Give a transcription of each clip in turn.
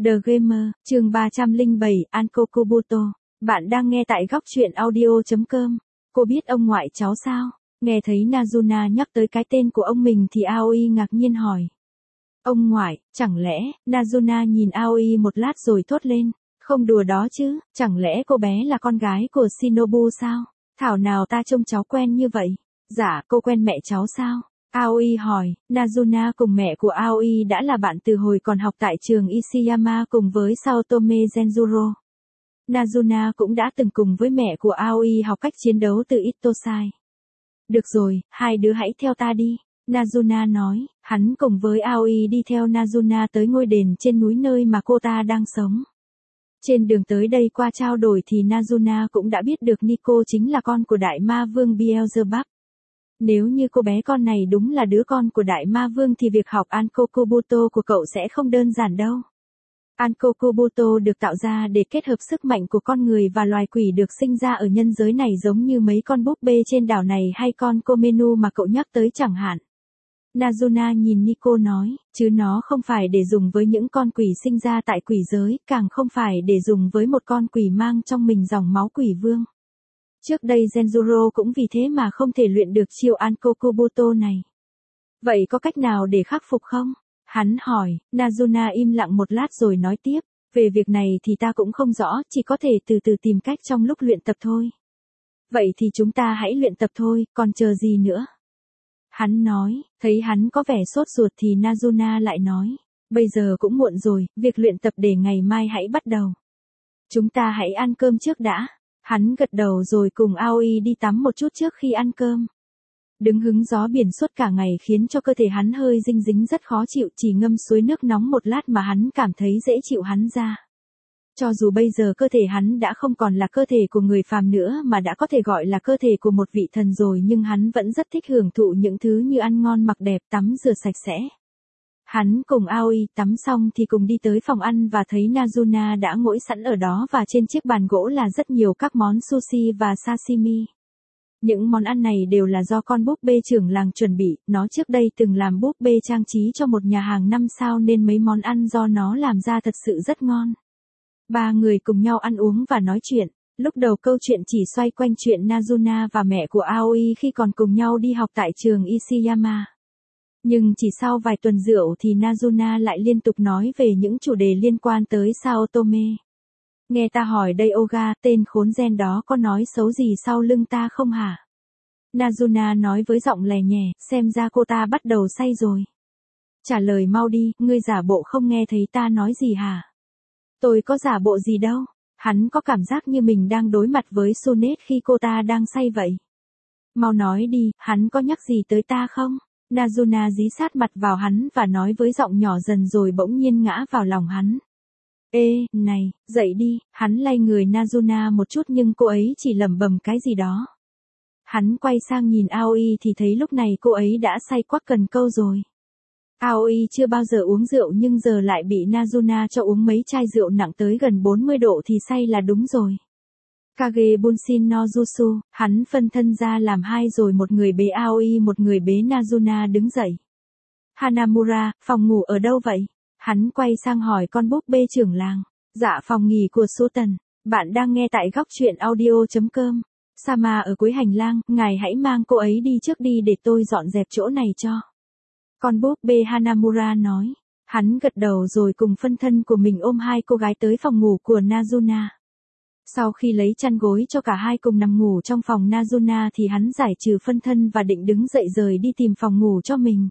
The Gamer, chương 307, Anko Kobuto. Bạn đang nghe tại góc truyện audio.com. Cô biết ông ngoại cháu sao? Nghe thấy Nazuna nhắc tới cái tên của ông mình thì Aoi ngạc nhiên hỏi. Ông ngoại, chẳng lẽ, Nazuna nhìn Aoi một lát rồi thốt lên. Không đùa đó chứ, chẳng lẽ cô bé là con gái của Shinobu sao? Thảo nào ta trông cháu quen như vậy? Dạ, cô quen mẹ cháu sao? Aoi hỏi, Nazuna cùng mẹ của Aoi đã là bạn từ hồi còn học tại trường Ishiyama cùng với Saotome Genjuro. Nazuna cũng đã từng cùng với mẹ của Aoi học cách chiến đấu từ Itosai. Được rồi, hai đứa hãy theo ta đi. Nazuna nói, hắn cùng với Aoi đi theo Nazuna tới ngôi đền trên núi nơi mà cô ta đang sống. Trên đường tới đây qua trao đổi thì Nazuna cũng đã biết được Nico chính là con của đại ma vương Beelzebub. Nếu như cô bé con này đúng là đứa con của đại ma vương thì việc học Anko Kobuto của cậu sẽ không đơn giản đâu. Anko Kobuto được tạo ra để kết hợp sức mạnh của con người và loài quỷ được sinh ra ở nhân giới này giống như mấy con búp bê trên đảo này hay con Komenu mà cậu nhắc tới chẳng hạn. Nazuna nhìn Nico nói, chứ nó không phải để dùng với những con quỷ sinh ra tại quỷ giới, càng không phải để dùng với một con quỷ mang trong mình dòng máu quỷ vương. Trước đây Genjuro cũng vì thế mà không thể luyện được chiêu Anko Kobuto này. Vậy có cách nào để khắc phục không? Hắn hỏi, Nazuna im lặng một lát rồi nói tiếp, về việc này thì ta cũng không rõ, chỉ có thể từ từ tìm cách trong lúc luyện tập thôi. Vậy thì chúng ta hãy luyện tập thôi, còn chờ gì nữa? Hắn nói, thấy hắn có vẻ sốt ruột thì Nazuna lại nói, bây giờ cũng muộn rồi, việc luyện tập để ngày mai hãy bắt đầu. Chúng ta hãy ăn cơm trước đã. Hắn gật đầu rồi cùng Aoi đi tắm một chút trước khi ăn cơm. Đứng hứng gió biển suốt cả ngày khiến cho cơ thể hắn hơi dinh dính rất khó chịu, chỉ ngâm suối nước nóng một lát mà hắn cảm thấy dễ chịu hắn ra. Cho dù bây giờ cơ thể hắn đã không còn là cơ thể của người phàm nữa mà đã có thể gọi là cơ thể của một vị thần rồi, nhưng hắn vẫn rất thích hưởng thụ những thứ như ăn ngon mặc đẹp, tắm rửa sạch sẽ. Hắn cùng Aoi tắm xong thì cùng đi tới phòng ăn và thấy Nazuna đã ngồi sẵn ở đó và trên chiếc bàn gỗ là rất nhiều các món sushi và sashimi. Những món ăn này đều là do con búp bê trưởng làng chuẩn bị, nó trước đây từng làm búp bê trang trí cho một nhà hàng 5 sao nên mấy món ăn do nó làm ra thật sự rất ngon. Ba người cùng nhau ăn uống và nói chuyện, lúc đầu câu chuyện chỉ xoay quanh chuyện Nazuna và mẹ của Aoi khi còn cùng nhau đi học tại trường Ishiyama. Nhưng chỉ sau vài tuần rượu thì Nazuna lại liên tục nói về những chủ đề liên quan tới Saotome. Nghe ta hỏi đây Oga, tên khốn gen đó có nói xấu gì sau lưng ta không hả? Nazuna nói với giọng lè nhè, xem ra cô ta bắt đầu say rồi. Trả lời mau đi, ngươi giả bộ không nghe thấy ta nói gì hả? Tôi có giả bộ gì đâu, hắn có cảm giác như mình đang đối mặt với Sonet khi cô ta đang say vậy. Mau nói đi, hắn có nhắc gì tới ta không? Nazuna dí sát mặt vào hắn và nói với giọng nhỏ dần rồi bỗng nhiên ngã vào lòng hắn. Ê, này, dậy đi, hắn lay người Nazuna một chút nhưng cô ấy chỉ lẩm bẩm cái gì đó. Hắn quay sang nhìn Aoi thì thấy lúc này cô ấy đã say quắc cần câu rồi. Aoi chưa bao giờ uống rượu nhưng giờ lại bị Nazuna cho uống mấy chai rượu nặng tới gần 40 độ thì say là đúng rồi. Kage Bunshin no Jutsu, hắn phân thân ra làm hai rồi một người bế Aoi một người bế Nazuna đứng dậy. Hanamura, phòng ngủ ở đâu vậy? Hắn quay sang hỏi con búp bê trưởng làng. Dạ phòng nghỉ của Sultan. Bạn đang nghe tại góc truyện audio.com. Sama ở cuối hành lang, ngài hãy mang cô ấy đi trước đi để tôi dọn dẹp chỗ này cho. Con búp bê Hanamura nói. Hắn gật đầu rồi cùng phân thân của mình ôm hai cô gái tới phòng ngủ của Nazuna. Sau khi lấy chăn gối cho cả hai cùng nằm ngủ trong phòng Nazuna thì hắn giải trừ phân thân và định đứng dậy rời đi tìm phòng ngủ cho mình.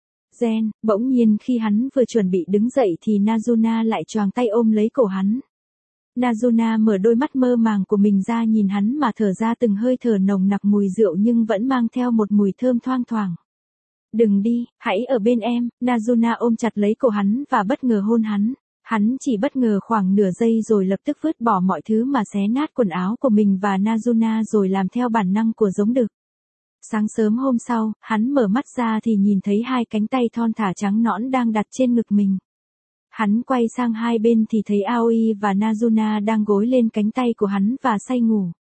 Bỗng nhiên khi hắn vừa chuẩn bị đứng dậy thì Nazuna lại choàng tay ôm lấy cổ hắn. Nazuna mở đôi mắt mơ màng của mình ra nhìn hắn mà thở ra từng hơi thở nồng nặc mùi rượu nhưng vẫn mang theo một mùi thơm thoang thoảng. Đừng đi, hãy ở bên em, Nazuna ôm chặt lấy cổ hắn và bất ngờ hôn hắn. Hắn chỉ bất ngờ khoảng nửa giây rồi lập tức vứt bỏ mọi thứ mà xé nát quần áo của mình và Nazuna rồi làm theo bản năng của giống đực. Sáng sớm hôm sau, hắn mở mắt ra thì nhìn thấy hai cánh tay thon thả trắng nõn đang đặt trên ngực mình. Hắn quay sang hai bên thì thấy Aoi và Nazuna đang gối lên cánh tay của hắn và say ngủ.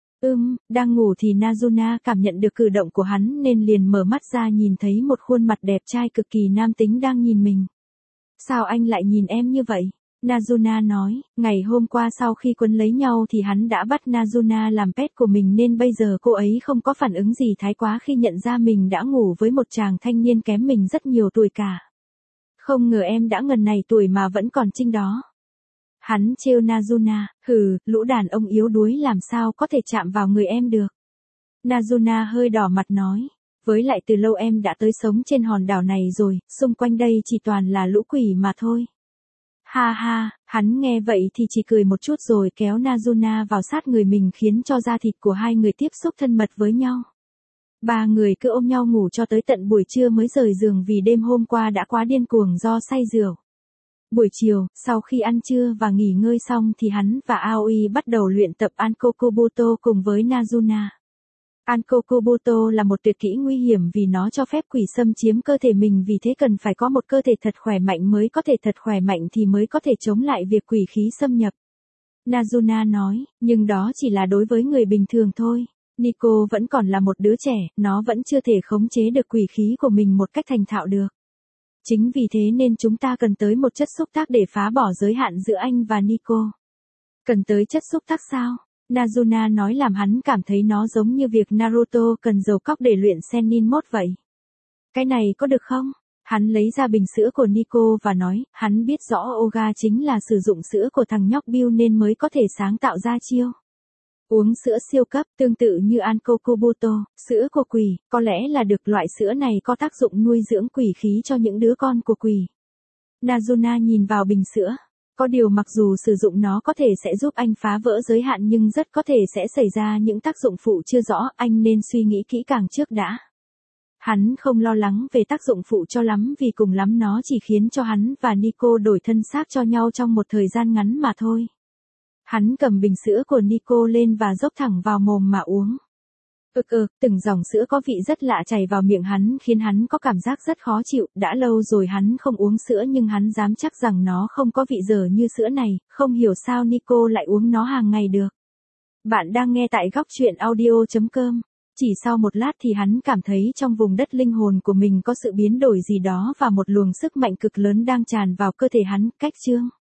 Đang ngủ thì Nazuna cảm nhận được cử động của hắn nên liền mở mắt ra nhìn thấy một khuôn mặt đẹp trai cực kỳ nam tính đang nhìn mình. Sao anh lại nhìn em như vậy? Nazuna nói, ngày hôm qua sau khi quấn lấy nhau thì hắn đã bắt Nazuna làm pet của mình nên bây giờ cô ấy không có phản ứng gì thái quá khi nhận ra mình đã ngủ với một chàng thanh niên kém mình rất nhiều tuổi cả. Không ngờ em đã ngần này tuổi mà vẫn còn trinh đó. Hắn trêu Nazuna, hừ, lũ đàn ông yếu đuối làm sao có thể chạm vào người em được. Nazuna hơi đỏ mặt nói, với lại từ lâu em đã tới sống trên hòn đảo này rồi, xung quanh đây chỉ toàn là lũ quỷ mà thôi. Ha ha, hắn nghe vậy thì chỉ cười một chút rồi kéo Nazuna vào sát người mình khiến cho da thịt của hai người tiếp xúc thân mật với nhau. Ba người cứ ôm nhau ngủ cho tới tận buổi trưa mới rời giường vì đêm hôm qua đã quá điên cuồng do say rượu. Buổi chiều, sau khi ăn trưa và nghỉ ngơi xong thì hắn và Aoi bắt đầu luyện tập Ankokubuto cùng với Nazuna. Ankokubuto là một tuyệt kỹ nguy hiểm vì nó cho phép quỷ xâm chiếm cơ thể mình, vì thế cần phải có một cơ thể thật khỏe mạnh mới có thể thật khỏe mạnh thì mới có thể chống lại việc quỷ khí xâm nhập. Nazuna nói, nhưng đó chỉ là đối với người bình thường thôi. Nico vẫn còn là một đứa trẻ, nó vẫn chưa thể khống chế được quỷ khí của mình một cách thành thạo được. Chính vì thế nên chúng ta cần tới một chất xúc tác để phá bỏ giới hạn giữa anh và Nico. Cần tới chất xúc tác sao? Nazuna nói làm hắn cảm thấy nó giống như việc Naruto cần dầu cóc để luyện Sennin Mode vậy. Cái này có được không? Hắn lấy ra bình sữa của Nico và nói, hắn biết rõ Oga chính là sử dụng sữa của thằng nhóc Bill nên mới có thể sáng tạo ra chiêu. Uống sữa siêu cấp tương tự như Ankokubuto, sữa của quỷ, có lẽ là được loại sữa này có tác dụng nuôi dưỡng quỷ khí cho những đứa con của quỷ. Nazuna nhìn vào bình sữa. Có điều mặc dù sử dụng nó có thể sẽ giúp anh phá vỡ giới hạn nhưng rất có thể sẽ xảy ra những tác dụng phụ chưa rõ, anh nên suy nghĩ kỹ càng trước đã. Hắn không lo lắng về tác dụng phụ cho lắm vì cùng lắm nó chỉ khiến cho hắn và Nico đổi thân xác cho nhau trong một thời gian ngắn mà thôi. Hắn cầm bình sữa của Nico lên và dốc thẳng vào mồm mà uống. Từng dòng sữa có vị rất lạ chảy vào miệng hắn khiến hắn có cảm giác rất khó chịu, đã lâu rồi hắn không uống sữa nhưng hắn dám chắc rằng nó không có vị dở như sữa này, không hiểu sao Nico lại uống nó hàng ngày được. Bạn đang nghe tại góc truyện audio.com. Chỉ sau một lát thì hắn cảm thấy trong vùng đất linh hồn của mình có sự biến đổi gì đó và một luồng sức mạnh cực lớn đang tràn vào cơ thể hắn, cách chương.